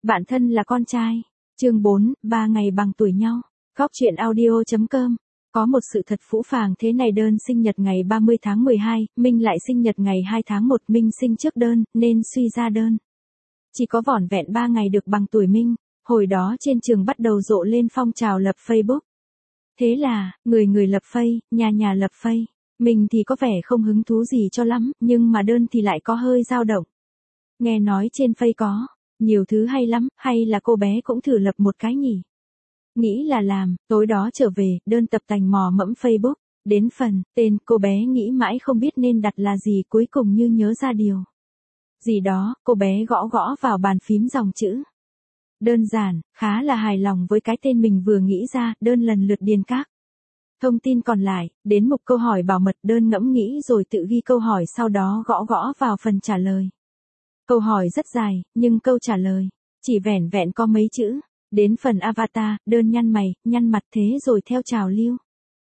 Bạn thân là con trai. Chương 4, 3 ngày bằng tuổi nhau. Góc truyện audio.com. Có một sự thật phũ phàng thế này, Đơn sinh nhật ngày 30 tháng 12, Minh lại sinh nhật ngày 2 tháng 1, Minh sinh trước Đơn, nên suy ra Đơn chỉ có vỏn vẹn 3 ngày được bằng tuổi Minh. Hồi đó trên trường bắt đầu rộ lên phong trào lập Facebook. Thế là, người người lập Face, nhà nhà lập Face. Mình thì có vẻ không hứng thú gì cho lắm, nhưng mà Đơn thì lại có hơi dao động. Nghe nói trên Face có nhiều thứ hay lắm, hay là cô bé cũng thử lập một cái nhỉ? Nghĩ là làm, tối đó trở về, Đơn tập tành mò mẫm Facebook. Đến phần tên, cô bé nghĩ mãi không biết nên đặt là gì, cuối cùng như nhớ ra điều gì đó, cô bé gõ gõ vào bàn phím dòng chữ. Đơn giản, khá là hài lòng với cái tên mình vừa nghĩ ra. Đơn lần lượt điền các thông tin còn lại, đến mục câu hỏi bảo mật. Đơn ngẫm nghĩ rồi tự ghi câu hỏi, sau đó gõ gõ vào phần trả lời. Câu hỏi rất dài, nhưng câu trả lời chỉ vẻn vẹn có mấy chữ. Đến phần avatar, Đơn nhăn mày, nhăn mặt, thế rồi theo trào lưu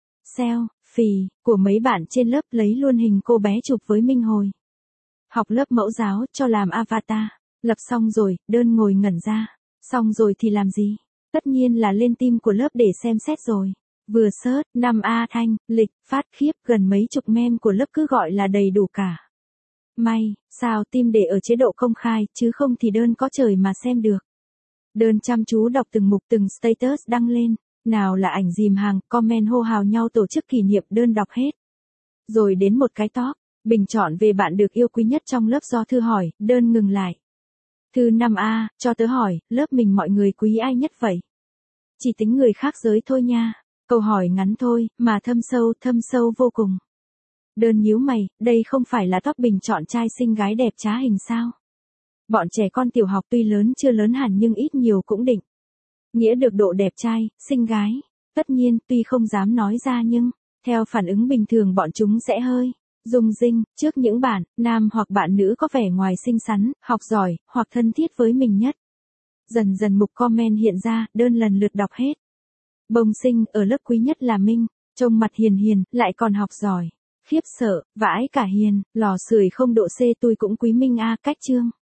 selfie của mấy bạn trên lớp lấy luôn hình cô bé chụp với Minh hồi học lớp mẫu giáo cho làm avatar. Lập xong rồi, Đơn ngồi ngẩn ra. Xong rồi thì làm gì? Tất nhiên là lên team của lớp để xem xét rồi. Vừa search, 5A Thanh, lịch, phát, khiếp, gần mấy chục meme của lớp cứ gọi là đầy đủ cả. May, sao team để ở chế độ công khai, chứ không thì Đơn có trời mà xem được. Đơn chăm chú đọc từng mục, từng status đăng lên. Nào là ảnh dìm hàng, comment hô hào nhau tổ chức kỷ niệm. Đơn đọc hết. Rồi đến một cái top, bình chọn về bạn được yêu quý nhất trong lớp do Thư hỏi. Đơn ngừng lại. Thư 5A, cho tớ hỏi, lớp mình mọi người quý ai nhất vậy? Chỉ tính người khác giới thôi nha. Câu hỏi ngắn thôi, mà thâm sâu vô cùng. Đơn nhíu mày, đây không phải là top bình chọn trai xinh gái đẹp trá hình sao? Bọn trẻ con tiểu học tuy lớn chưa lớn hẳn nhưng ít nhiều cũng định nghĩa được độ đẹp trai, xinh gái. Tất nhiên, tuy không dám nói ra nhưng, theo phản ứng bình thường bọn chúng sẽ hơi rung rinh trước những bạn nam hoặc bạn nữ có vẻ ngoài xinh xắn, học giỏi, hoặc thân thiết với mình nhất. Dần dần mục comment hiện ra. Đơn lần lượt đọc hết. Bông sinh, ở lớp quý nhất là Minh, trông mặt hiền hiền, lại còn học giỏi. Khiếp sợ, vãi cả hiền, lò sưởi 0 độ C, tôi cũng quý Minh a. Cách chương